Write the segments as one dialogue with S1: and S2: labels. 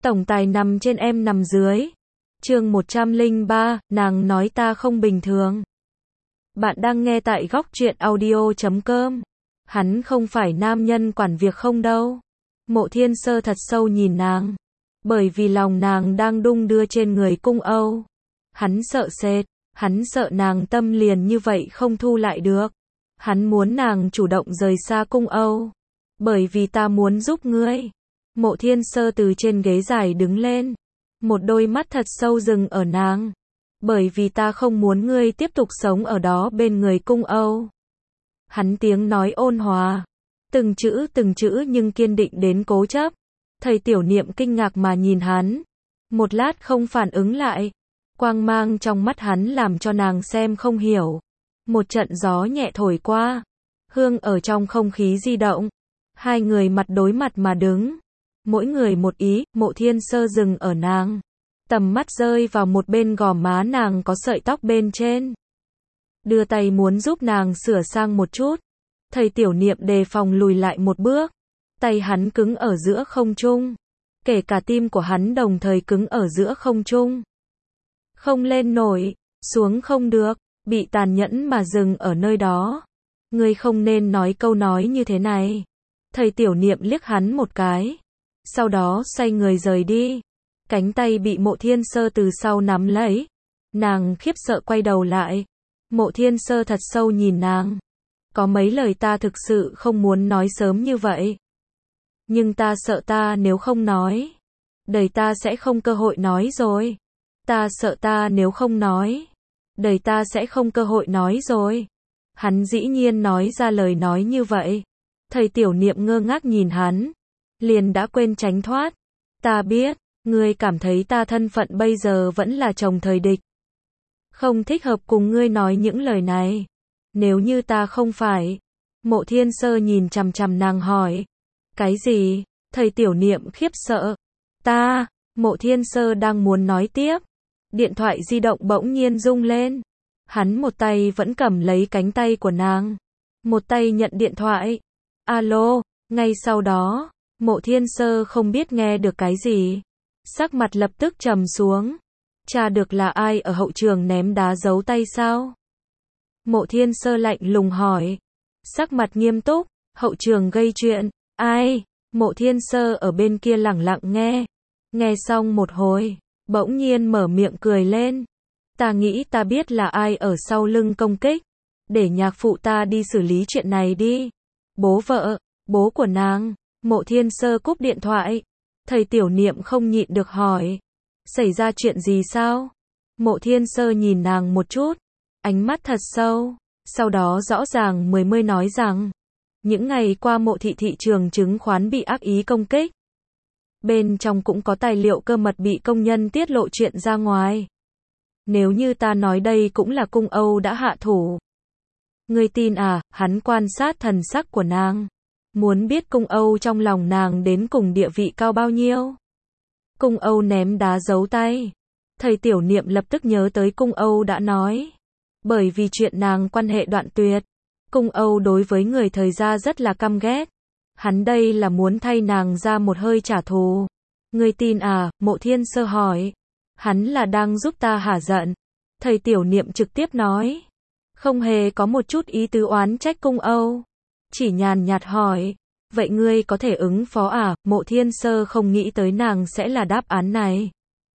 S1: Tổng tài nằm trên em nằm dưới. Chương 103, nàng nói ta không bình thường. Bạn đang nghe tại góc truyện audio.com. Hắn không phải nam nhân quản việc không đâu. Mộ Thiên Sơ thật sâu nhìn nàng. Bởi vì lòng nàng đang đung đưa trên người Cung Âu. Hắn sợ sệt, hắn sợ nàng tâm liền như vậy không thu lại được. Hắn muốn nàng chủ động rời xa Cung Âu. Bởi vì ta muốn giúp ngươi. Mộ Thiên Sơ từ trên ghế dài đứng lên. Một đôi mắt thật sâu dừng ở nàng. Bởi vì ta không muốn ngươi tiếp tục sống ở đó bên người Cung Âu. Hắn tiếng nói ôn hòa. Từng chữ nhưng kiên định đến cố chấp. Thầy Tiểu Niệm kinh ngạc mà nhìn hắn. Một lát không phản ứng lại. Quang mang trong mắt hắn làm cho nàng xem không hiểu. Một trận gió nhẹ thổi qua. Hương ở trong không khí di động. Hai người mặt đối mặt mà đứng. Mỗi người một ý, Mộ Thiên Sơ dừng ở nàng. Tầm mắt rơi vào một bên gò má nàng có sợi tóc bên trên. Đưa tay muốn giúp nàng sửa sang một chút. Thầy Tiểu Niệm đề phòng lùi lại một bước. Tay hắn cứng ở giữa không trung. Kể cả tim của hắn đồng thời cứng ở giữa không trung. Không lên nổi, xuống không được, bị tàn nhẫn mà dừng ở nơi đó. Ngươi không nên nói câu nói như thế này. Thầy Tiểu Niệm liếc hắn một cái. Sau đó xoay người rời đi. Cánh tay bị Mộ Thiên Sơ từ sau nắm lấy. Nàng khiếp sợ quay đầu lại. Mộ Thiên Sơ thật sâu nhìn nàng. Có mấy lời ta thực sự không muốn nói sớm như vậy. Nhưng ta sợ ta nếu không nói. Đời ta sẽ không cơ hội nói rồi. Ta sợ ta nếu không nói. Đời ta sẽ không cơ hội nói rồi. Hắn dĩ nhiên nói ra lời nói như vậy. Thầy Tiểu Niệm ngơ ngác nhìn hắn. Liền đã quên tránh thoát. Ta biết, ngươi cảm thấy ta thân phận bây giờ vẫn là chồng thời địch. Không thích hợp cùng ngươi nói những lời này. Nếu như ta không phải. Mộ Thiên Sơ nhìn chằm chằm nàng hỏi. Cái gì? Thầy Tiểu Niệm khiếp sợ. Ta, Mộ Thiên Sơ đang muốn nói tiếp. Điện thoại di động bỗng nhiên rung lên. Hắn một tay vẫn cầm lấy cánh tay của nàng. Một tay nhận điện thoại. Alo, ngay sau đó. Mộ Thiên Sơ không biết nghe được cái gì. Sắc mặt lập tức trầm xuống. Tra được là ai ở hậu trường ném đá giấu tay sao? Mộ Thiên Sơ lạnh lùng hỏi. Sắc mặt nghiêm túc. Hậu trường gây chuyện. Ai? Mộ Thiên Sơ ở bên kia lẳng lặng nghe. Nghe xong một hồi. Bỗng nhiên mở miệng cười lên. Ta nghĩ ta biết là ai ở sau lưng công kích. Để nhạc phụ ta đi xử lý chuyện này đi. Bố vợ. Bố của nàng. Mộ Thiên Sơ cúp điện thoại. Thầy Tiểu Niệm không nhịn được hỏi. Xảy ra chuyện gì sao? Mộ Thiên Sơ nhìn nàng một chút. Ánh mắt thật sâu. Sau đó rõ ràng mới nói rằng. Những ngày qua Mộ thị thị trường chứng khoán bị ác ý công kích. Bên trong cũng có tài liệu cơ mật bị công nhân tiết lộ chuyện ra ngoài. Nếu như ta nói đây cũng là Cung Âu đã hạ thủ. Ngươi tin à? Hắn quan sát thần sắc của nàng. Muốn biết Cung Âu trong lòng nàng đến cùng địa vị cao bao nhiêu. Cung Âu ném đá giấu tay. Thầy Tiểu Niệm lập tức nhớ tới Cung Âu đã nói. Bởi vì chuyện nàng quan hệ đoạn tuyệt. Cung Âu đối với người thời gia rất là căm ghét. Hắn đây là muốn thay nàng ra một hơi trả thù. Ngươi tin à? Mộ Thiên Sơ hỏi. Hắn là đang giúp ta hả giận. Thầy Tiểu Niệm trực tiếp nói. Không hề có một chút ý tứ oán trách Cung Âu. Chỉ nhàn nhạt hỏi. Vậy ngươi có thể ứng phó à? Mộ Thiên Sơ không nghĩ tới nàng sẽ là đáp án này.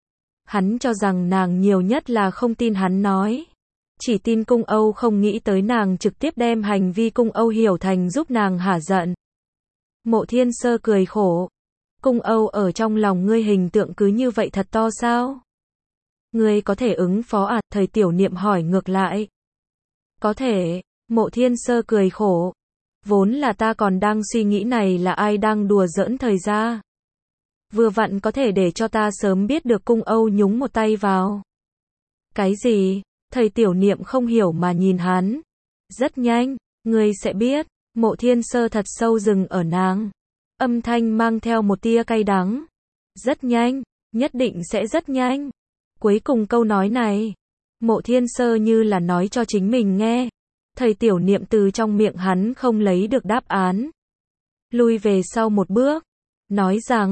S1: Hắn cho rằng nàng nhiều nhất là không tin hắn nói. Chỉ tin Cung Âu, không nghĩ tới nàng trực tiếp đem hành vi Cung Âu hiểu thành giúp nàng hả giận. Mộ Thiên Sơ cười khổ. Cung Âu ở trong lòng ngươi hình tượng cứ như vậy thật to sao? Ngươi có thể ứng phó à? Thầy Tiểu Niệm hỏi ngược lại. Có thể. Mộ Thiên Sơ cười khổ. Vốn là ta còn đang suy nghĩ này là ai đang đùa giỡn thời gia. Vừa vặn có thể để cho ta sớm biết được Cung Âu nhúng một tay vào. Cái gì? Thầy Tiểu Niệm không hiểu mà nhìn hắn. Rất nhanh, ngươi sẽ biết. Mộ Thiên Sơ thật sâu dừng ở nàng. Âm thanh mang theo một tia cay đắng. Rất nhanh, nhất định sẽ rất nhanh. Cuối cùng câu nói này, Mộ Thiên Sơ như là nói cho chính mình nghe. Thầy Tiểu Niệm từ trong miệng hắn không lấy được đáp án. Lui về sau một bước. Nói rằng,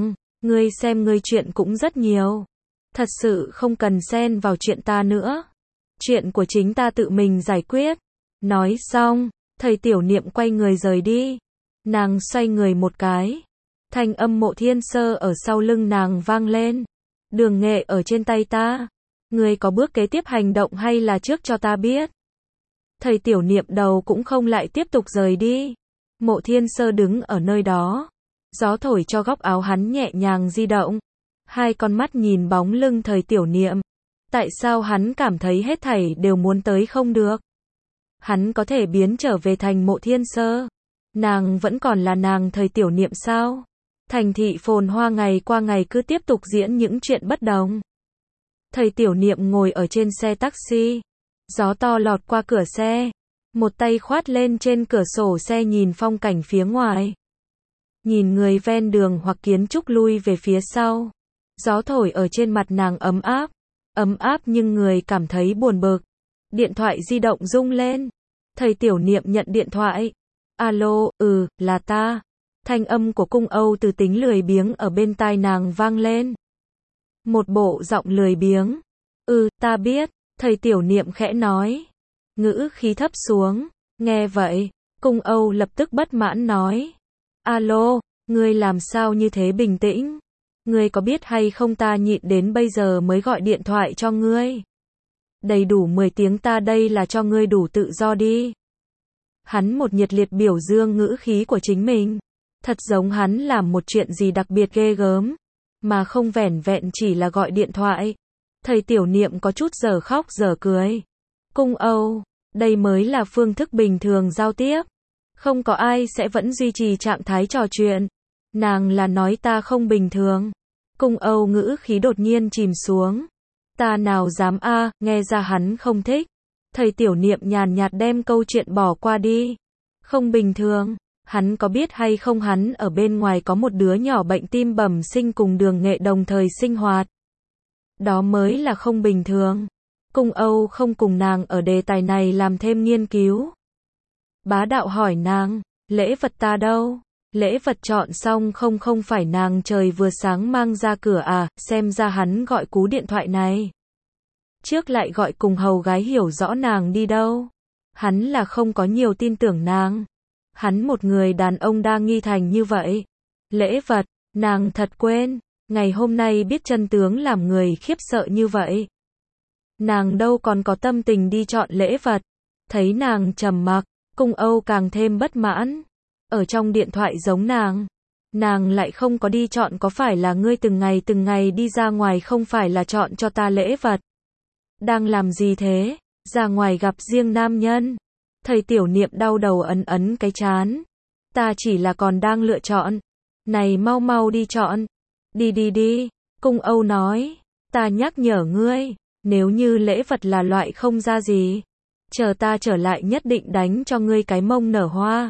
S1: Ngươi xem ngươi chuyện cũng rất nhiều. Thật sự không cần xen vào chuyện ta nữa. Chuyện của chính ta tự mình giải quyết. Nói xong, thầy Tiểu Niệm quay người rời đi. Nàng xoay người một cái. Thanh âm Mộ Thiên Sơ ở sau lưng nàng vang lên. Đường Nghệ ở trên tay ta. Ngươi có bước kế tiếp hành động hay là trước cho ta biết? Thầy Tiểu Niệm đầu cũng không lại tiếp tục rời đi. Mộ Thiên Sơ đứng ở nơi đó. Gió thổi cho góc áo hắn nhẹ nhàng di động. Hai con mắt nhìn bóng lưng thầy Tiểu Niệm. Tại sao hắn cảm thấy hết thảy đều muốn tới không được? Hắn có thể biến trở về thành Mộ Thiên Sơ. Nàng vẫn còn là nàng thầy Tiểu Niệm sao? Thành thị phồn hoa ngày qua ngày cứ tiếp tục diễn những chuyện bất đồng. Thầy Tiểu Niệm ngồi ở trên xe taxi. Gió to lọt qua cửa xe. Một tay khoát lên trên cửa sổ xe nhìn phong cảnh phía ngoài. Nhìn người ven đường hoặc kiến trúc lui về phía sau. Gió thổi ở trên mặt nàng ấm áp. Ấm áp nhưng người cảm thấy buồn bực. Điện thoại di động rung lên. Thầy Tiểu Niệm nhận điện thoại. Alo, là ta. Thanh âm của Cung Âu từ tính lười biếng ở bên tai nàng vang lên. Một bộ giọng lười biếng. Ta biết, thầy Tiểu Niệm khẽ nói. Ngữ khí thấp xuống. Nghe vậy, Cung Âu lập tức bất mãn nói. Alo, ngươi làm sao như thế bình tĩnh? Ngươi có biết hay không ta nhịn đến bây giờ mới gọi điện thoại cho ngươi. Đầy đủ 10 tiếng ta đây là cho ngươi đủ tự do đi. Hắn một nhiệt liệt biểu dương ngữ khí của chính mình. Thật giống hắn làm một chuyện gì đặc biệt ghê gớm. Mà không vẻn vẹn chỉ là gọi điện thoại. Thầy Tiểu Niệm có chút giờ khóc giờ cười. Cung Âu, đây mới là phương thức bình thường giao tiếp. Không có ai sẽ vẫn duy trì trạng thái trò chuyện. Nàng là nói ta không bình thường. Cung Âu ngữ khí đột nhiên chìm xuống. Ta nào dám nghe ra hắn không thích. Thầy Tiểu Niệm nhàn nhạt đem câu chuyện bỏ qua đi. Không bình thường. Hắn có biết hay không hắn ở bên ngoài có một đứa nhỏ bệnh tim bẩm sinh cùng Đường Nghệ đồng thời sinh hoạt. Đó mới là không bình thường. Cung Âu không cùng nàng ở đề tài này làm thêm nghiên cứu. Bá đạo hỏi nàng, lễ vật ta đâu? Lễ vật chọn xong không phải nàng trời vừa sáng mang ra cửa xem ra hắn gọi cú điện thoại này. Trước lại gọi cùng hầu gái hiểu rõ nàng đi đâu. Hắn là không có nhiều tin tưởng nàng. Hắn một người đàn ông đa nghi thành như vậy. Lễ vật, nàng thật quên. Ngày hôm nay biết chân tướng làm người khiếp sợ như vậy. Nàng đâu còn có tâm tình đi chọn lễ vật. Thấy nàng trầm mặc, Cung Âu càng thêm bất mãn. Ở trong điện thoại giống nàng lại không có đi chọn, có phải là ngươi từng ngày đi ra ngoài không phải là chọn cho ta lễ vật? Đang làm gì thế? Ra ngoài gặp riêng nam nhân. Thầy Tiểu Niệm đau đầu ấn cái trán. Ta chỉ là còn đang lựa chọn. Này mau đi chọn. Đi. Cung Âu nói. Ta nhắc nhở ngươi. Nếu như lễ vật là loại không ra gì. Chờ ta trở lại nhất định đánh cho ngươi cái mông nở hoa.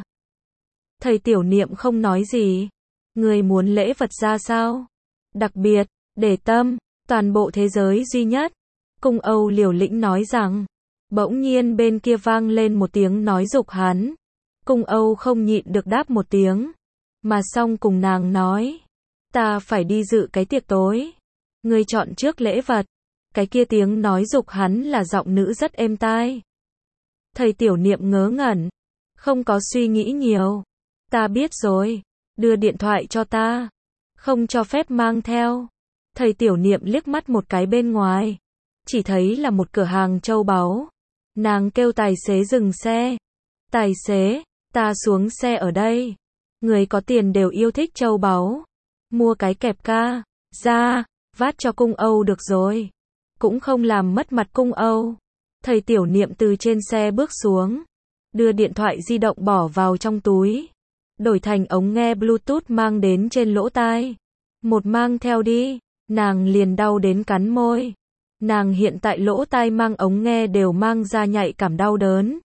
S1: Thầy Tiểu Niệm không nói gì. Ngươi muốn lễ vật ra sao? Đặc biệt, để tâm, toàn bộ thế giới duy nhất. Cung Âu liều lĩnh nói rằng. Bỗng nhiên bên kia vang lên một tiếng nói giục hắn. Cung Âu không nhịn được đáp một tiếng. Mà xong cùng nàng nói. Ta phải đi dự cái tiệc tối. Ngươi chọn trước lễ vật. Cái kia tiếng nói giục hắn là giọng nữ rất êm tai. Thầy Tiểu Niệm ngớ ngẩn. Không có suy nghĩ nhiều. Ta biết rồi. Đưa điện thoại cho ta. Không cho phép mang theo. Thầy Tiểu Niệm liếc mắt một cái bên ngoài. Chỉ thấy là một cửa hàng châu báu. Nàng kêu tài xế dừng xe. Tài xế, ta xuống xe ở đây. Người có tiền đều yêu thích châu báu. Mua cái kẹp ca. Ra, vát cho Cung Âu được rồi. Cũng không làm mất mặt Cung Âu. Thầy Tiểu Niệm từ trên xe bước xuống. Đưa điện thoại di động bỏ vào trong túi. Đổi thành ống nghe Bluetooth mang đến trên lỗ tai. Một mang theo đi. Nàng liền đau đến cắn môi. Nàng hiện tại lỗ tai mang ống nghe đều mang ra nhạy cảm đau đớn.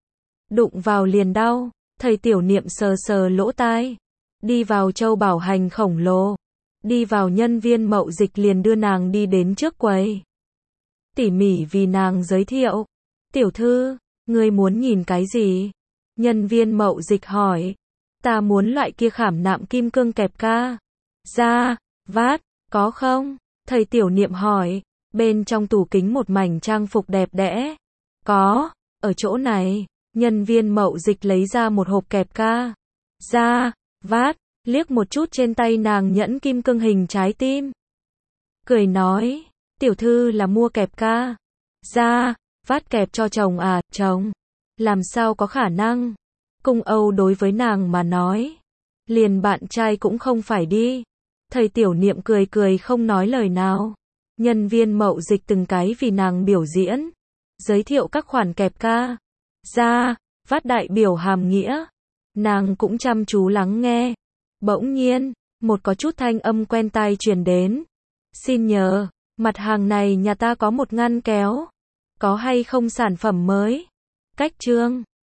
S1: Đụng vào liền đau. Thầy Tiểu Niệm sờ lỗ tai. Đi vào châu bảo hành khổng lồ. Đi vào nhân viên mậu dịch liền đưa nàng đi đến trước quầy. Tỉ mỉ vì nàng giới thiệu. Tiểu thư, ngươi muốn nhìn cái gì? Nhân viên mậu dịch hỏi. Ta muốn loại kia khảm nạm kim cương kẹp ca. Ra, vát, có không? Thầy Tiểu Niệm hỏi. Bên trong tủ kính một mảnh trang phục đẹp đẽ. Có, ở chỗ này. Nhân viên mậu dịch lấy ra một hộp kẹp ca. Ra, vát, liếc một chút trên tay nàng nhẫn kim cương hình trái tim. Cười nói, tiểu thư là mua kẹp ca. Ra, vát kẹp cho chồng à, chồng. Làm sao có khả năng? Cung Âu đối với nàng mà nói. Liền bạn trai cũng không phải đi. Thầy Tiểu Niệm cười cười không nói lời nào. Nhân viên mậu dịch từng cái vì nàng biểu diễn. Giới thiệu các khoản kẹp ca. Ra, vát đại biểu hàm nghĩa. Nàng cũng chăm chú lắng nghe. Bỗng nhiên, một có chút thanh âm quen tai truyền đến. Xin nhờ, mặt hàng này nhà ta có một ngăn kéo. Có hay không sản phẩm mới? Cách chương